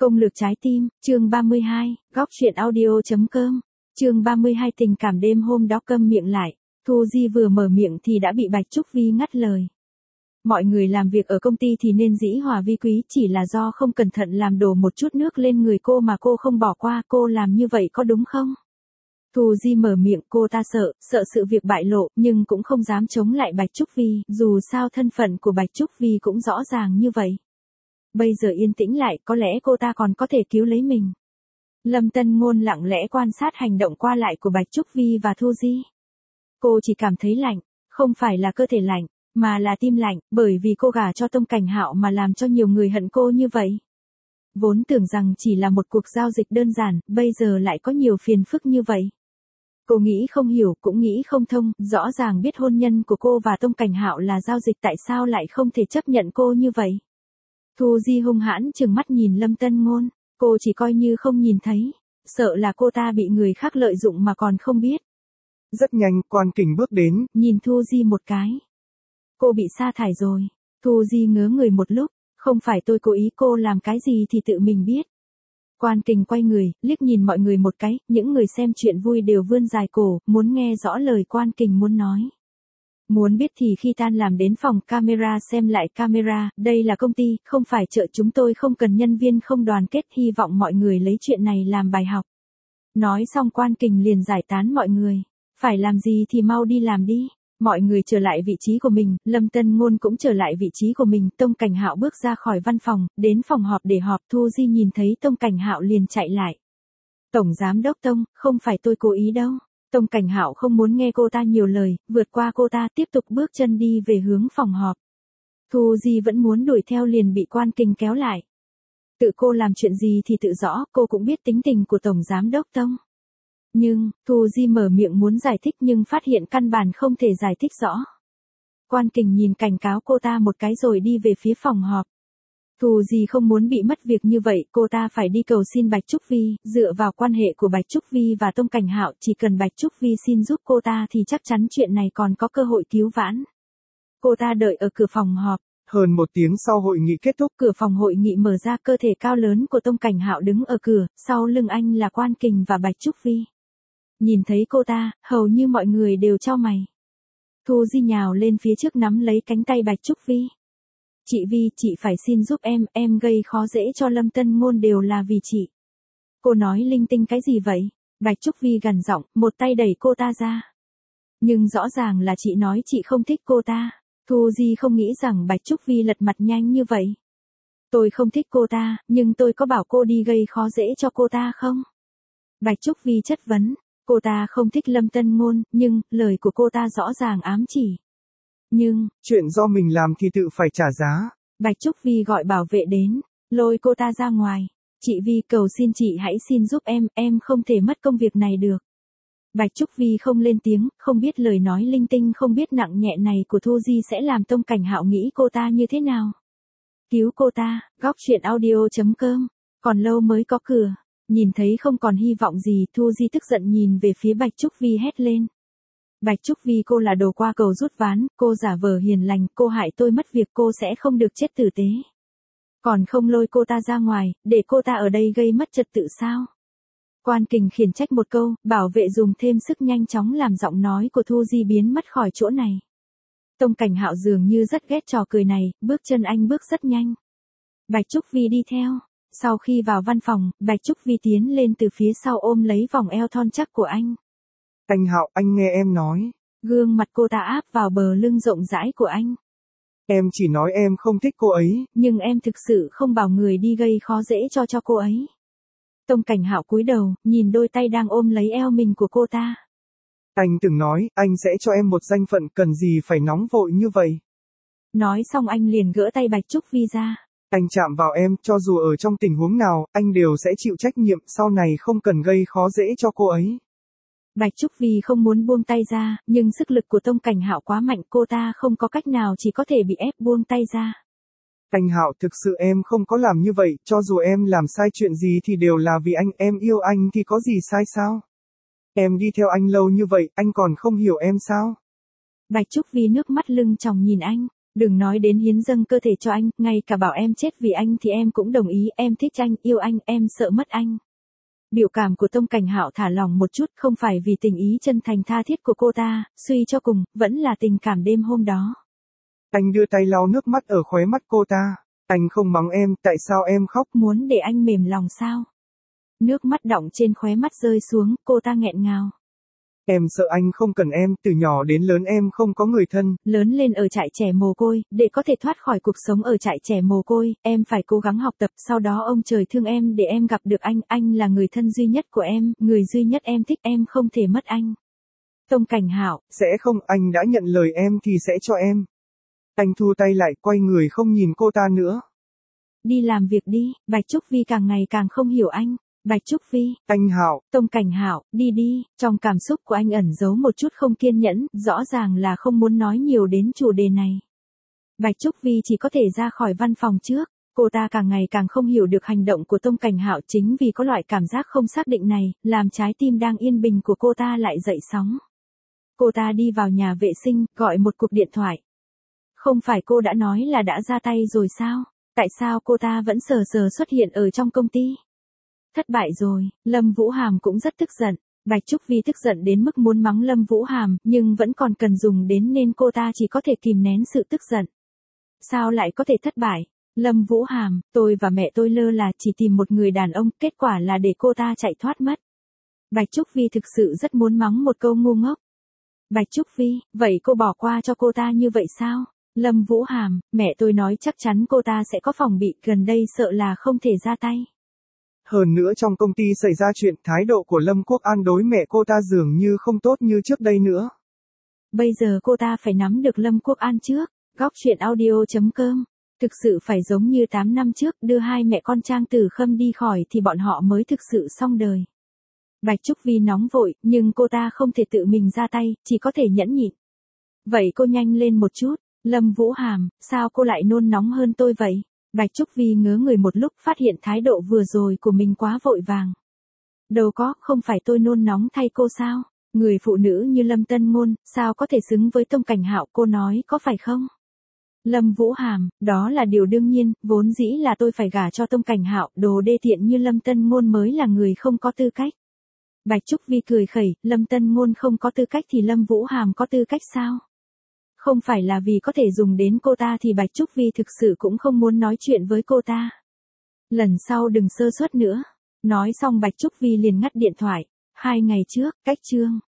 Công lược trái tim, chương 32, góc chuyện audio.com, chương 32 tình cảm đêm hôm đó câm miệng lại, Thu Di vừa mở miệng thì đã bị Bạch Trúc Vi ngắt lời. Mọi người làm việc ở công ty thì nên dĩ hòa vi quý, chỉ là do không cẩn thận làm đổ một chút nước lên người cô mà cô không bỏ qua, cô làm như vậy có đúng không? Thu Di mở miệng, cô ta sợ sự việc bại lộ, nhưng cũng không dám chống lại Bạch Trúc Vi, dù sao thân phận của Bạch Trúc Vi cũng rõ ràng như vậy. Bây giờ yên tĩnh lại, có lẽ cô ta còn có thể cứu lấy mình. Lâm Tân Ngôn lặng lẽ quan sát hành động qua lại của Bạch Trúc Vi và Thu Di. Cô chỉ cảm thấy lạnh, không phải là cơ thể lạnh, mà là tim lạnh, bởi vì cô gả cho Tông Cảnh Hạo mà làm cho nhiều người hận cô như vậy. Vốn tưởng rằng chỉ là một cuộc giao dịch đơn giản, bây giờ lại có nhiều phiền phức như vậy. Cô nghĩ không hiểu, cũng nghĩ không thông, rõ ràng biết hôn nhân của cô và Tông Cảnh Hạo là giao dịch, tại sao lại không thể chấp nhận cô như vậy. Thu Di hung hãn trừng mắt nhìn Lâm Tân Ngôn, cô chỉ coi như không nhìn thấy, sợ là cô ta bị người khác lợi dụng mà còn không biết. Rất nhanh, Quan Kình bước đến, nhìn Thu Di một cái. Cô bị sa thải rồi. Thu Di ngớ người một lúc, không phải tôi cố ý, cô làm cái gì thì tự mình biết. Quan Kình quay người, liếc nhìn mọi người một cái, những người xem chuyện vui đều vươn dài cổ, muốn nghe rõ lời Quan Kình muốn nói. Muốn biết thì khi tan làm đến phòng camera xem lại camera, đây là công ty, không phải chợ, chúng tôi không cần nhân viên không đoàn kết, hy vọng mọi người lấy chuyện này làm bài học. Nói xong Quan Kình liền giải tán mọi người, phải làm gì thì mau đi làm đi. Mọi người trở lại vị trí của mình, Lâm Tân Ngôn cũng trở lại vị trí của mình, Tông Cảnh Hạo bước ra khỏi văn phòng, đến phòng họp để họp. Thu Di nhìn thấy Tông Cảnh Hạo liền chạy lại. Tổng Giám đốc Tông, không phải tôi cố ý đâu. Tông Cảnh Hạo không muốn nghe cô ta nhiều lời, vượt qua cô ta tiếp tục bước chân đi về hướng phòng họp. Thu Di vẫn muốn đuổi theo liền bị Quan Kình kéo lại. Tự cô làm chuyện gì thì tự rõ, cô cũng biết tính tình của Tổng Giám đốc Tông. Nhưng, Thu Di mở miệng muốn giải thích nhưng phát hiện căn bản không thể giải thích rõ. Quan Kình nhìn cảnh cáo cô ta một cái rồi đi về phía phòng họp. Thu Di không muốn bị mất việc như vậy, cô ta phải đi cầu xin Bạch Trúc Vi, dựa vào quan hệ của Bạch Trúc Vi và Tông Cảnh Hạo, chỉ cần Bạch Trúc Vi xin giúp cô ta thì chắc chắn chuyện này còn có cơ hội cứu vãn. Cô ta đợi ở cửa phòng họp. Hơn một tiếng sau hội nghị kết thúc, cửa phòng hội nghị mở ra, cơ thể cao lớn của Tông Cảnh Hạo đứng ở cửa, sau lưng anh là Quan Kình và Bạch Trúc Vi. Nhìn thấy cô ta, hầu như mọi người đều chau mày. Thu Di nhào lên phía trước nắm lấy cánh tay Bạch Trúc Vi. Chị Vi, chị phải xin giúp em gây khó dễ cho Lâm Tân Ngôn đều là vì chị. Cô nói linh tinh cái gì vậy? Bạch Trúc Vi gằn giọng, một tay đẩy cô ta ra. Nhưng rõ ràng là chị nói chị không thích cô ta. Thu Di không nghĩ rằng Bạch Trúc Vi lật mặt nhanh như vậy. Tôi không thích cô ta, nhưng tôi có bảo cô đi gây khó dễ cho cô ta không? Bạch Trúc Vi chất vấn. Cô ta không thích Lâm Tân Ngôn, nhưng, lời của cô ta rõ ràng ám chỉ. Nhưng, chuyện do mình làm thì tự phải trả giá. Bạch Trúc Vi gọi bảo vệ đến, lôi cô ta ra ngoài. Chị Vi, cầu xin chị hãy xin giúp em không thể mất công việc này được. Bạch Trúc Vi không lên tiếng, không biết lời nói linh tinh không biết nặng nhẹ này của Thu Di sẽ làm Tông Cảnh Hạo nghĩ cô ta như thế nào. Cứu cô ta, góc chuyện audio.com, còn lâu mới có cửa. Nhìn thấy không còn hy vọng gì, Thu Di tức giận nhìn về phía Bạch Trúc Vi hét lên. Bạch Trúc Vi, cô là đồ qua cầu rút ván, cô giả vờ hiền lành, cô hại tôi mất việc, cô sẽ không được chết tử tế. Còn không lôi cô ta ra ngoài, để cô ta ở đây gây mất trật tự sao? Quan Kình khiển trách một câu, bảo vệ dùng thêm sức nhanh chóng làm giọng nói của Thu Di biến mất khỏi chỗ này. Tông Cảnh Hạo dường như rất ghét trò cười này, bước chân anh bước rất nhanh. Bạch Trúc Vi đi theo. Sau khi vào văn phòng, Bạch Trúc Vi tiến lên từ phía sau ôm lấy vòng eo thon chắc của anh. Anh Hạo, anh nghe em nói. Gương mặt cô ta áp vào bờ lưng rộng rãi của anh. Em chỉ nói em không thích cô ấy. Nhưng em thực sự không bảo người đi gây khó dễ cho cô ấy. Tông Cảnh Hạo cúi đầu, nhìn đôi tay đang ôm lấy eo mình của cô ta. Anh từng nói, anh sẽ cho em một danh phận, cần gì phải nóng vội như vậy. Nói xong anh liền gỡ tay Bạch Trúc Vi ra. Anh chạm vào em, cho dù ở trong tình huống nào, anh đều sẽ chịu trách nhiệm, sau này không cần gây khó dễ cho cô ấy. Bạch Trúc Vi không muốn buông tay ra, nhưng sức lực của Tông Cảnh Hạo quá mạnh, cô ta không có cách nào, chỉ có thể bị ép buông tay ra. Anh Hạo, thực sự em không có làm như vậy, cho dù em làm sai chuyện gì thì đều là vì anh, em yêu anh thì có gì sai sao? Em đi theo anh lâu như vậy, anh còn không hiểu em sao? Bạch Trúc Vi nước mắt lưng tròng nhìn anh. Đừng nói đến hiến dâng cơ thể cho anh, ngay cả bảo em chết vì anh thì em cũng đồng ý, em thích anh, yêu anh, em sợ mất anh. Biểu cảm của Tông Cảnh Hạo thả lỏng một chút, không phải vì tình ý chân thành tha thiết của cô ta, suy cho cùng, vẫn là tình cảm đêm hôm đó. Anh đưa tay lau nước mắt ở khóe mắt cô ta. Anh không mắng em, tại sao em khóc? Muốn để anh mềm lòng sao? Nước mắt đọng trên khóe mắt rơi xuống, cô ta nghẹn ngào. Em sợ anh không cần em, từ nhỏ đến lớn em không có người thân. Lớn lên ở trại trẻ mồ côi, để có thể thoát khỏi cuộc sống ở trại trẻ mồ côi, em phải cố gắng học tập, sau đó ông trời thương em để em gặp được anh là người thân duy nhất của em, người duy nhất em thích, em không thể mất anh. Tông Cảnh Hạo, Sẽ không, anh đã nhận lời em thì sẽ cho em. Anh thu tay lại, quay người không nhìn cô ta nữa. đi làm việc đi, Bạch Trúc Vi càng ngày càng không hiểu anh. Bạch Trúc Vi, Anh Hạo, Tông Cảnh Hạo, đi đi, trong cảm xúc của anh ẩn giấu một chút không kiên nhẫn, rõ ràng là không muốn nói nhiều đến chủ đề này. Bạch Trúc Vi chỉ có thể ra khỏi văn phòng trước, cô ta càng ngày càng không hiểu được hành động của Tông Cảnh Hạo, chính vì có loại cảm giác không xác định này, làm trái tim đang yên bình của cô ta lại dậy sóng. Cô ta đi vào nhà vệ sinh, gọi một cuộc điện thoại. Không phải cô đã nói là đã ra tay rồi sao? Tại sao cô ta vẫn sờ sờ xuất hiện ở trong công ty? Thất bại rồi, Lâm Vũ Hàm cũng rất tức giận. Bạch Trúc Vi tức giận đến mức muốn mắng Lâm Vũ Hàm, nhưng vẫn còn cần dùng đến nên cô ta chỉ có thể kìm nén sự tức giận. Sao lại có thể thất bại? Lâm Vũ Hàm, tôi và mẹ tôi lơ là chỉ tìm một người đàn ông, kết quả là để cô ta chạy thoát mất. Bạch Trúc Vi thực sự rất muốn mắng một câu ngu ngốc. Bạch Trúc Vi, vậy cô bỏ qua cho cô ta như vậy sao? Lâm Vũ Hàm, mẹ tôi nói chắc chắn cô ta sẽ có phòng bị, gần đây sợ là không thể ra tay. Hơn nữa trong công ty xảy ra chuyện, thái độ của Lâm Quốc An đối mẹ cô ta dường như không tốt như trước đây nữa. Bây giờ cô ta phải nắm được Lâm Quốc An trước. Góc truyện audio.com. Thực sự phải giống như 8 năm trước, đưa hai mẹ con Trang Tử Khâm đi khỏi thì bọn họ mới thực sự xong đời. Bạch Trúc Vi nóng vội, nhưng cô ta không thể tự mình ra tay, chỉ có thể nhẫn nhịn. Vậy cô nhanh lên một chút. Lâm Vũ Hàm, sao cô lại nôn nóng hơn tôi vậy? Bạch Trúc Vi ngớ người một lúc, phát hiện thái độ vừa rồi của mình quá vội vàng. Đâu có, không phải tôi nôn nóng thay cô sao? Người phụ nữ như Lâm Tân Ngôn, sao có thể xứng với Tông Cảnh Hạo, cô nói có phải không? Lâm Vũ Hàm, đó là điều đương nhiên, vốn dĩ là tôi phải gả cho Tông Cảnh Hạo, đồ đê tiện như Lâm Tân Ngôn mới là người không có tư cách. Bạch Trúc Vi cười khẩy, Lâm Tân Ngôn không có tư cách thì Lâm Vũ Hàm có tư cách sao? Không phải là vì có thể dùng đến cô ta thì Bạch Trúc Vi thực sự cũng không muốn nói chuyện với cô ta. Lần sau đừng sơ suất nữa. Nói xong Bạch Trúc Vi liền ngắt điện thoại. 2 ngày trước, cách chương.